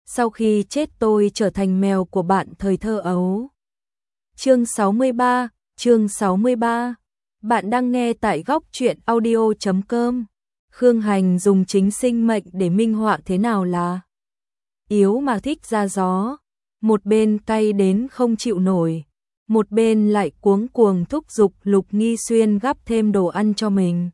sau khi chết tôi trở thành mèo của bạn thời thơ ấu. Chương 63. Bạn đang nghe tại góc truyện audio.com. Khương Hành dùng chính sinh mệnh để minh họa thế nào là yếu mà thích ra gió, một bên cay đến không chịu nổi, một bên lại cuống cuồng thúc giục Lục Nghi Xuyên gắp thêm đồ ăn cho mình.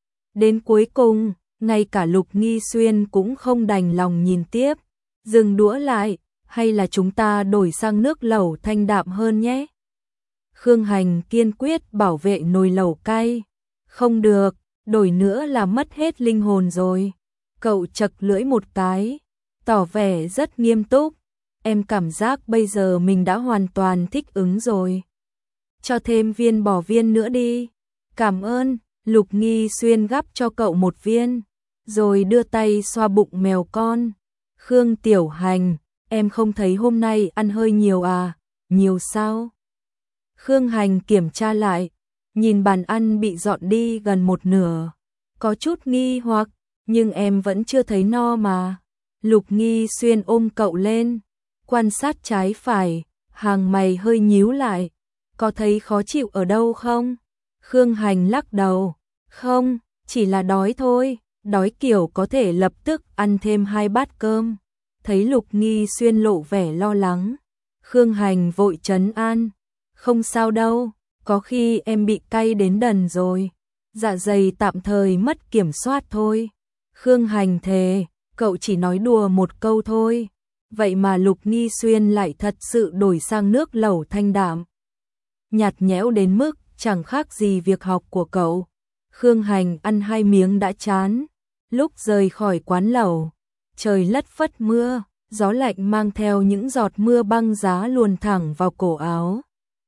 Đến cuối cùng, ngay cả Lục Nghi Xuyên cũng không đành lòng nhìn tiếp, dừng đũa lại, hay là chúng ta đổi sang nước lẩu thanh đạm hơn nhé. Khương Hành kiên quyết bảo vệ nồi lẩu cay. Không được, đổi nữa là mất hết linh hồn rồi. Cậu chật lưỡi một cái, tỏ vẻ rất nghiêm túc. Em cảm giác bây giờ mình đã hoàn toàn thích ứng rồi. Cho thêm viên bò viên nữa đi. Cảm ơn. Lục Nghi Xuyên gắp cho cậu một viên, rồi đưa tay xoa bụng mèo con. Khương Tiểu Hành, em không thấy hôm nay ăn hơi nhiều à? Nhiều sao? Khương Hành kiểm tra lại, nhìn bàn ăn bị dọn đi gần một nửa. Có chút nghi hoặc, nhưng em vẫn chưa thấy no mà. Lục Nghi Xuyên ôm cậu lên, quan sát trái phải, hàng mày hơi nhíu lại. Có thấy khó chịu ở đâu không? Khương Hành lắc đầu. Không, chỉ là đói thôi, đói kiểu có thể lập tức ăn thêm 2 bát cơm. Thấy Lục Nghi Xuyên lộ vẻ lo lắng, Khương Hành vội trấn an. Không sao đâu, có khi em bị cay đến đần rồi, dạ dày tạm thời mất kiểm soát thôi. Khương Hành thề, cậu chỉ nói đùa một câu thôi. Vậy mà Lục Nghi Xuyên lại thật sự đổi sang nước lẩu thanh đạm, nhạt nhẽo đến mức chẳng khác gì việc học của cậu. Khương Hành ăn 2 miếng đã chán. Lúc rời khỏi quán lẩu, trời lất phất mưa, gió lạnh mang theo những giọt mưa băng giá luồn thẳng vào cổ áo.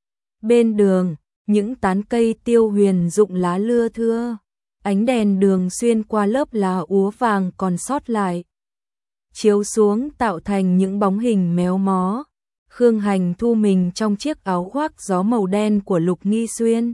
Bên đường, những tán cây tiêu huyền rụng lá lưa thưa, ánh đèn đường xuyên qua lớp lá úa vàng còn sót lại, chiếu xuống tạo thành những bóng hình méo mó. Khương Hành thu mình trong chiếc áo khoác gió màu đen của Lục Nghi Xuyên.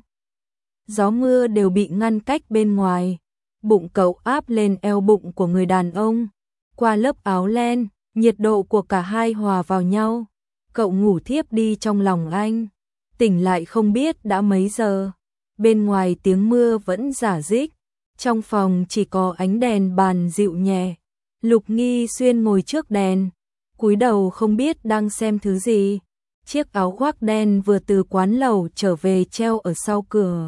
Gió mưa đều bị ngăn cách bên ngoài, bụng cậu áp lên eo bụng của người đàn ông. Qua lớp áo len, nhiệt độ của cả hai hòa vào nhau. Cậu ngủ thiếp đi trong lòng anh, tỉnh lại không biết đã mấy giờ. Bên ngoài tiếng mưa vẫn rả rích, trong phòng chỉ có ánh đèn bàn dịu nhẹ. Lục Nghi Xuyên ngồi trước đèn, cúi đầu không biết đang xem thứ gì. Chiếc áo khoác đen vừa từ quán lẩu trở về treo ở sau cửa,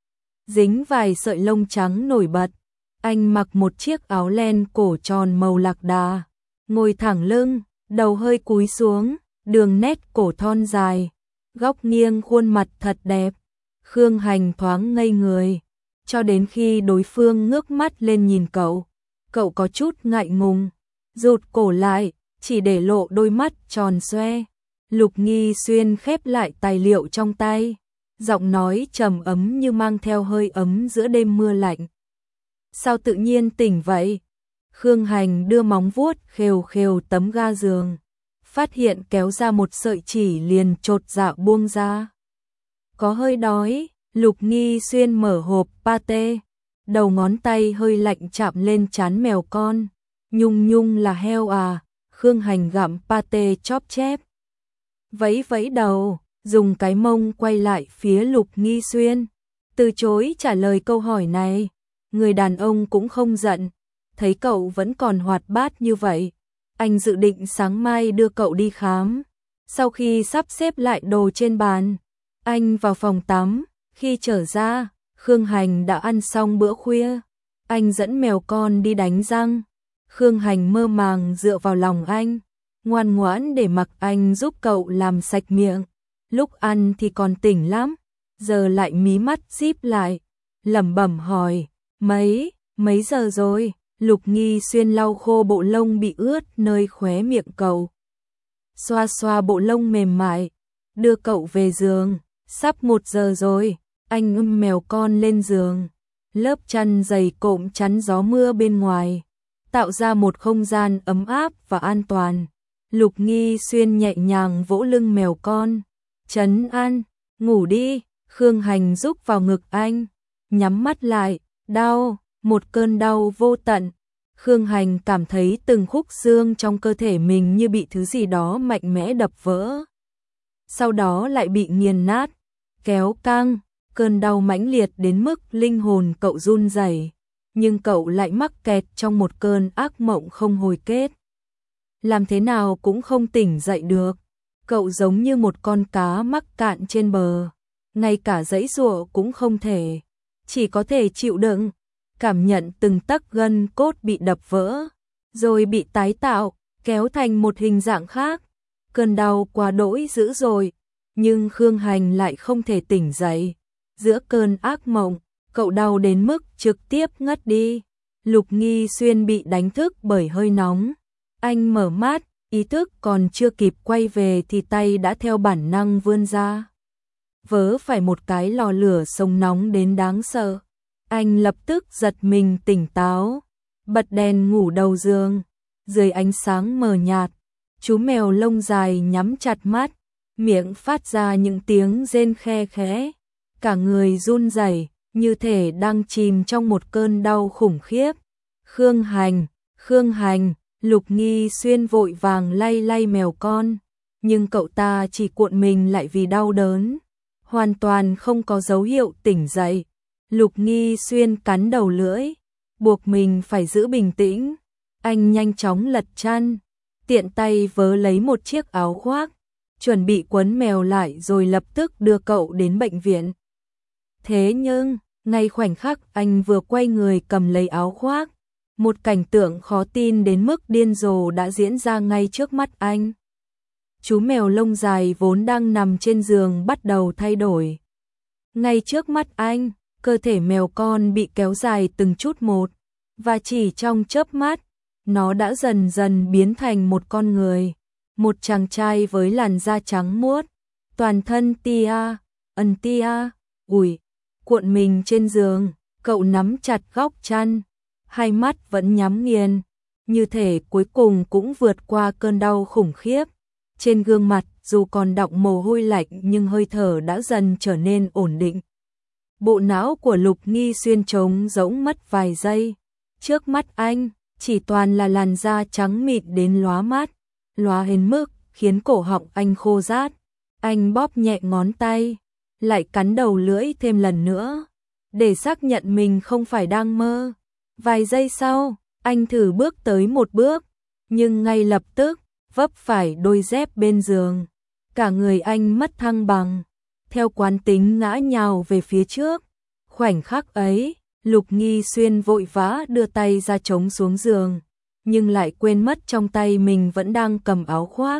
dính vài sợi lông trắng nổi bật. Anh mặc một chiếc áo len cổ tròn màu lạc đà, ngồi thẳng lưng, đầu hơi cúi xuống, đường nét cổ thon dài, góc nghiêng khuôn mặt thật đẹp. Khương Hành thoáng ngây người, cho đến khi đối phương ngước mắt lên nhìn cậu. Cậu có chút ngại ngùng, rụt cổ lại, chỉ để lộ đôi mắt tròn xoe. Lục Nghi Xuyên khép lại tài liệu trong tay, giọng nói trầm ấm như mang theo hơi ấm giữa đêm mưa lạnh. Sao tự nhiên tỉnh vậy? Khương Hành đưa móng vuốt khều khều tấm ga giường, phát hiện kéo ra một sợi chỉ liền chột dạ buông ra. Có hơi đói. Lục Nghi Xuyên mở hộp pate, đầu ngón tay hơi lạnh chạm lên trán mèo con. Nhung nhung là heo à? Khương Hành gặm pate chóp chép, vẫy vẫy đầu, dùng cái mông quay lại phía Lục Nghi Xuyên, từ chối trả lời câu hỏi này. Người đàn ông cũng không giận, thấy cậu vẫn còn hoạt bát như vậy, anh dự định sáng mai đưa cậu đi khám. Sau khi sắp xếp lại đồ trên bàn, anh vào phòng tắm. Khi trở ra, Khương Hành đã ăn xong bữa khuya. Anh dẫn mèo con đi đánh răng. Khương Hành mơ màng dựa vào lòng anh, ngoan ngoãn để mặc anh giúp cậu làm sạch miệng. Lúc ăn thì còn tỉnh lắm, giờ lại mí mắt díp lại, lẩm bẩm hỏi, mấy giờ rồi? Lục Nghi Xuyên lau khô bộ lông bị ướt nơi khóe miệng cậu, xoa xoa bộ lông mềm mại, đưa cậu về giường. Sắp 1 giờ rồi. Anh ôm mèo con lên giường, lớp chăn dày cộm chắn gió mưa bên ngoài, tạo ra một không gian ấm áp và an toàn. Lục Nghi Xuyên nhẹ nhàng vỗ lưng mèo con, trấn an, ngủ đi. Khương Hành rúc vào ngực anh, nhắm mắt lại, đau, một cơn đau vô tận. Khương Hành cảm thấy từng khúc xương trong cơ thể mình như bị thứ gì đó mạnh mẽ đập vỡ. Sau đó lại bị nghiền nát, kéo căng, cơn đau mãnh liệt đến mức linh hồn cậu run rẩy, nhưng cậu lại mắc kẹt trong một cơn ác mộng không hồi kết. Làm thế nào cũng không tỉnh dậy được, cậu giống như một con cá mắc cạn trên bờ, ngay cả giãy giụa cũng không thể, chỉ có thể chịu đựng, cảm nhận từng tấc gân cốt bị đập vỡ, rồi bị tái tạo, kéo thành một hình dạng khác. Cơn đau quá đỗi dữ dội, nhưng Khương Hành lại không thể tỉnh dậy. Giữa cơn ác mộng, cậu đau đến mức trực tiếp ngất đi. Lục Nghi Xuyên bị đánh thức bởi hơi nóng. Anh mở mắt, ý thức còn chưa kịp quay về thì tay đã theo bản năng vươn ra. Vớ phải một cái lò lửa sống nóng đến đáng sợ. Anh lập tức giật mình tỉnh táo, bật đèn ngủ đầu giường. Dưới ánh sáng mờ nhạt, chú mèo lông dài nhắm chặt mắt, miệng phát ra những tiếng rên khe khẽ, cả người run rẩy, như thể đang chìm trong một cơn đau khủng khiếp. Khương Hành, Lục Nghi Xuyên vội vàng lay lay mèo con, nhưng cậu ta chỉ cuộn mình lại vì đau đớn, hoàn toàn không có dấu hiệu tỉnh dậy. Lục Nghi Xuyên cắn đầu lưỡi, buộc mình phải giữ bình tĩnh. Anh nhanh chóng lật chăn, tiện tay vớ lấy một chiếc áo khoác, chuẩn bị quấn mèo lại rồi lập tức đưa cậu đến bệnh viện. Thế nhưng, ngay khoảnh khắc anh vừa quay người cầm lấy áo khoác, một cảnh tượng khó tin đến mức điên rồ đã diễn ra ngay trước mắt anh. Chú mèo lông dài vốn đang nằm trên giường bắt đầu thay đổi. Ngay trước mắt anh, cơ thể mèo con bị kéo dài từng chút một, và chỉ trong chớp mắt, nó đã dần dần biến thành một con người, một chàng trai với làn da trắng muốt, toàn thân tia, cuộn mình trên giường, cậu nắm chặt góc chăn, hai mắt vẫn nhắm nghiền, như thể cuối cùng cũng vượt qua cơn đau khủng khiếp. Trên gương mặt dù còn đọng mồ hôi lạnh nhưng hơi thở đã dần trở nên ổn định. Bộ não của Lục Nghi Xuyên trống rỗng mất vài giây, trước mắt anh chỉ toàn là làn da trắng mịn đến lóa mắt, lóa đến mức khiến cổ họng anh khô rát. Anh bóp nhẹ ngón tay, lại cắn đầu lưỡi thêm lần nữa, để xác nhận mình không phải đang mơ. Vài giây sau, anh thử bước tới một bước, nhưng ngay lập tức vấp phải đôi dép bên giường. Cả người anh mất thăng bằng, theo quán tính ngã nhào về phía trước. Khoảnh khắc ấy, Lục Nghi Xuyên vội vã đưa tay ra chống xuống giường, nhưng lại quên mất trong tay mình vẫn đang cầm áo khoác.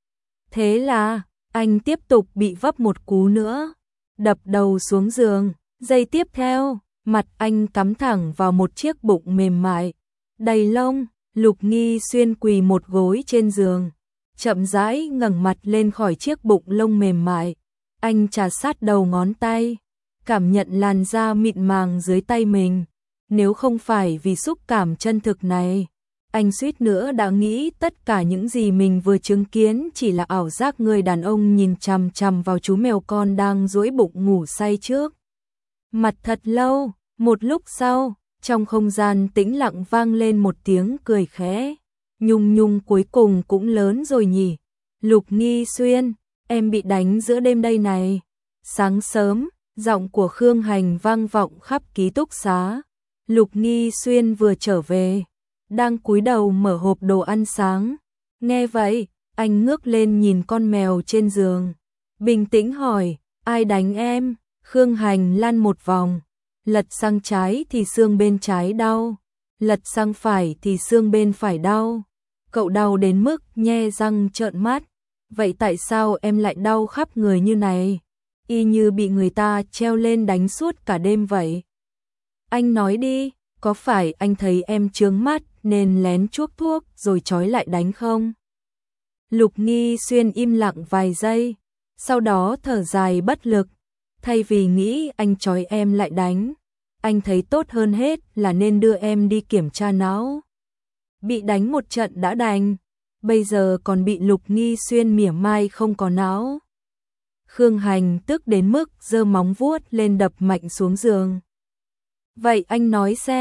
Thế là, anh tiếp tục bị vấp một cú nữa, đập đầu xuống giường. Giây tiếp theo, mặt anh cắm thẳng vào một chiếc bụng mềm mại, đầy lông. Lục Nghi Xuyên quỳ một gối trên giường, chậm rãi ngẩng mặt lên khỏi chiếc bụng lông mềm mại. Anh chà sát đầu ngón tay, cảm nhận làn da mịn màng dưới tay mình. Nếu không phải vì xúc cảm chân thực này, anh suýt nữa đã nghĩ tất cả những gì mình vừa chứng kiến chỉ là ảo giác người đàn ông nhìn chằm chằm vào chú mèo con đang duỗi bụng ngủ say trước mặt thật lâu. Một lúc sau, trong không gian tĩnh lặng vang lên một tiếng cười khẽ. Nhung cuối cùng cũng lớn rồi nhỉ. Lục Nghi Xuyên, em bị đánh giữa đêm đây này. Sáng sớm, giọng của Khương Hành vang vọng khắp ký túc xá. Lục Nghi Xuyên vừa trở về, đang cúi đầu mở hộp đồ ăn sáng. Nghe vậy, anh ngước lên nhìn con mèo trên giường, bình tĩnh hỏi, ai đánh em? Khương Hành lăn một vòng, lật sang trái thì xương bên trái đau, lật sang phải thì xương bên phải đau. Cậu đau đến mức nhe răng trợn mắt. Vậy tại sao em lại đau khắp người như này? Y như bị người ta treo lên đánh suốt cả đêm vậy. Anh nói đi, có phải anh thấy em chướng mắt nên lén chuốc thuốc rồi trói lại đánh không? Lục Nghi Xuyên im lặng vài giây, sau đó thở dài bất lực. Thay vì nghĩ anh trói em lại đánh, anh thấy tốt hơn hết là nên đưa em đi kiểm tra não. Bị đánh một trận đã đành, bây giờ còn bị Lục Nghi Xuyên mỉa mai không có não. Khương Hành tức đến mức giơ móng vuốt lên đập mạnh xuống giường. Vậy anh nói xem,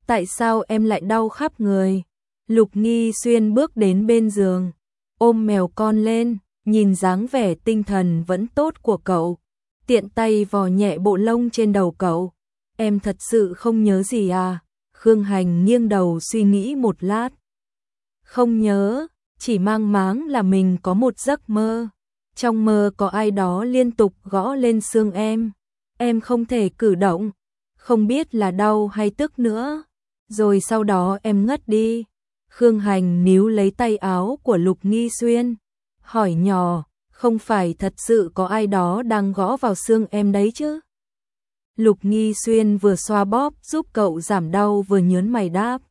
Tại sao em lại đau khắp người? Lục Nghi Xuyên bước đến bên giường, ôm mèo con lên, nhìn dáng vẻ tinh thần vẫn tốt của cậu, tiện tay vò nhẹ bộ lông trên đầu cậu. Em thật sự không nhớ gì à? Khương Hành nghiêng đầu suy nghĩ một lát. Không nhớ, chỉ mang máng là mình có một giấc mơ. Trong mơ có ai đó liên tục gõ lên xương em không thể cử động, không biết là đau hay tức nữa. Rồi sau đó em ngất đi. Khương Hành níu lấy tay áo của Lục Nghi Xuyên, hỏi nhỏ, không phải thật sự có ai đó đang gõ vào xương em đấy chứ? Lục Nghi Xuyên vừa xoa bóp giúp cậu giảm đau vừa nhớn mày đáp.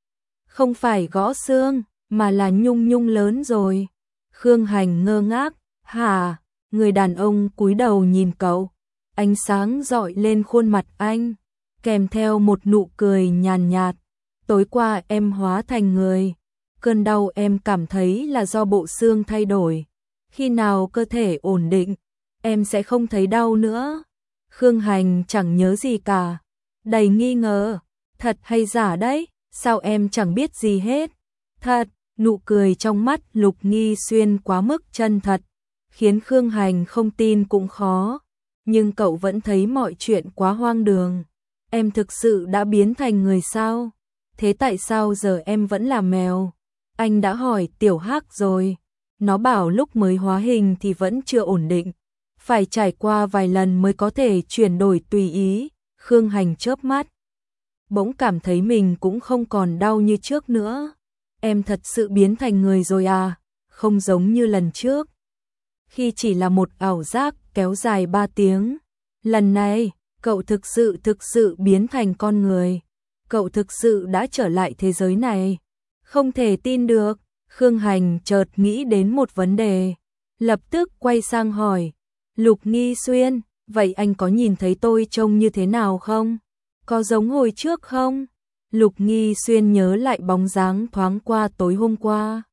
Không phải gõ xương, mà là nhung nhung lớn rồi. Khương Hành ngơ ngác, hả? Người đàn ông cúi đầu nhìn cậu, ánh sáng rọi lên khuôn mặt anh, kèm theo một nụ cười nhàn nhạt. Tối qua em hóa thành người, cơn đau em cảm thấy là do bộ xương thay đổi. Khi nào cơ thể ổn định, em sẽ không thấy đau nữa. Khương Hành chẳng nhớ gì cả, đầy nghi ngờ, thật hay giả đấy, sao em chẳng biết gì hết? Thật, nụ cười trong mắt Lục Nghi Xuyên quá mức chân thật, khiến Khương Hành không tin cũng khó, nhưng cậu vẫn thấy mọi chuyện quá hoang đường. Em thực sự đã biến thành người sao? Thế tại sao giờ em vẫn là mèo? Anh đã hỏi Tiểu Hắc rồi, nó bảo lúc mới hóa hình thì vẫn chưa ổn định, phải trải qua vài lần mới có thể chuyển đổi tùy ý. Khương Hành chớp mắt, bỗng cảm thấy mình cũng không còn đau như trước nữa. Em thật sự biến thành người rồi à? Không giống như lần trước, khi chỉ là một ảo giác kéo dài 3 tiếng. Lần này, cậu thực sự biến thành con người. Cậu thực sự đã trở lại thế giới này. Không thể tin được. Khương Hành chợt nghĩ đến một vấn đề, lập tức quay sang hỏi, Lục Nghi Xuyên, vậy anh có nhìn thấy tôi trông như thế nào không? Có giống hồi trước không? Lục Nghi Xuyên nhớ lại bóng dáng thoáng qua tối hôm qua.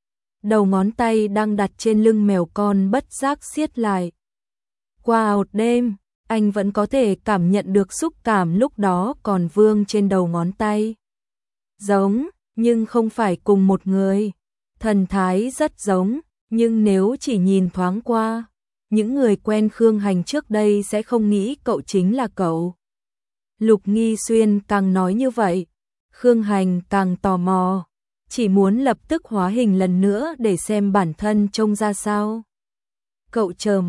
Đầu ngón tay đang đặt trên lưng mèo con bất giác siết lại. Qua một đêm, anh vẫn có thể cảm nhận được xúc cảm lúc đó còn vương trên đầu ngón tay. Giống, nhưng không phải cùng một người. Thần thái rất giống, nhưng nếu chỉ nhìn thoáng qua, những người quen Khương Hành trước đây sẽ không nghĩ cậu chính là cậu. Lục Nghi Xuyên càng nói như vậy, Khương Hành càng tò mò, chỉ muốn lập tức hóa hình lần nữa để xem bản thân trông ra sao. Cậu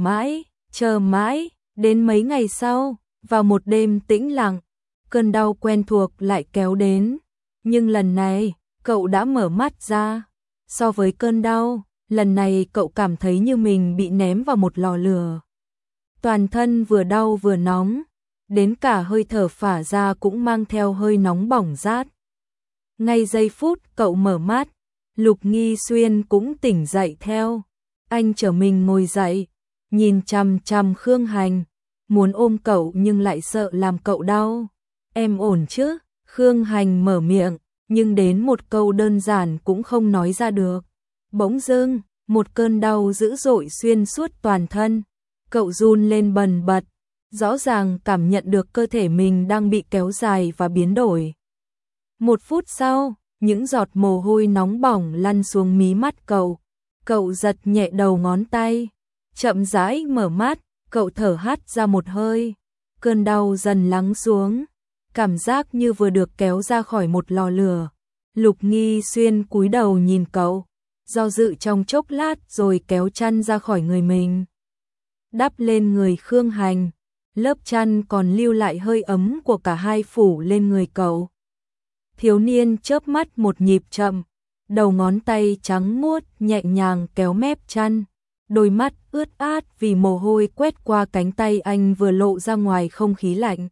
chờ mãi, đến mấy ngày sau, vào một đêm tĩnh lặng, cơn đau quen thuộc lại kéo đến, nhưng lần này, cậu đã mở mắt ra. So với cơn đau, lần này cậu cảm thấy như mình bị ném vào một lò lửa. Toàn thân vừa đau vừa nóng, đến cả hơi thở phả ra cũng mang theo hơi nóng bỏng rát. Ngay giây phút cậu mở mắt, Lục Nghi Xuyên cũng tỉnh dậy theo. Anh trở mình ngồi dậy, nhìn chằm chằm Khương Hành, muốn ôm cậu nhưng lại sợ làm cậu đau. Em ổn chứ? Khương Hành mở miệng, nhưng đến một câu đơn giản cũng không nói ra được. Bỗng dưng, một cơn đau dữ dội xuyên suốt toàn thân. Cậu run lên bần bật, rõ ràng cảm nhận được cơ thể mình đang bị kéo dài và biến đổi. Một phút sau, những giọt mồ hôi nóng bỏng lăn xuống mí mắt cậu. Cậu giật nhẹ đầu ngón tay, chậm rãi mở mắt, cậu thở hắt ra một hơi. Cơn đau dần lắng xuống, cảm giác như vừa được kéo ra khỏi một lò lửa. Lục Nghi Xuyên cúi đầu nhìn cậu, do dự trong chốc lát rồi kéo chăn ra khỏi người mình, đắp lên người Khương Hành. Lớp chăn còn lưu lại hơi ấm của cả hai phủ lên người cậu. Thiếu niên chớp mắt một nhịp chậm, đầu ngón tay trắng muốt nhẹ nhàng kéo mép chăn, đôi mắt ướt át vì mồ hôi quét qua cánh tay anh vừa lộ ra ngoài không khí lạnh.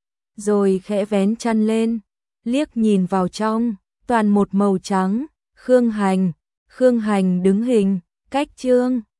Rồi khẽ vén chăn lên, liếc nhìn vào trong, toàn một màu trắng. Khương Hành đứng hình, cách Trương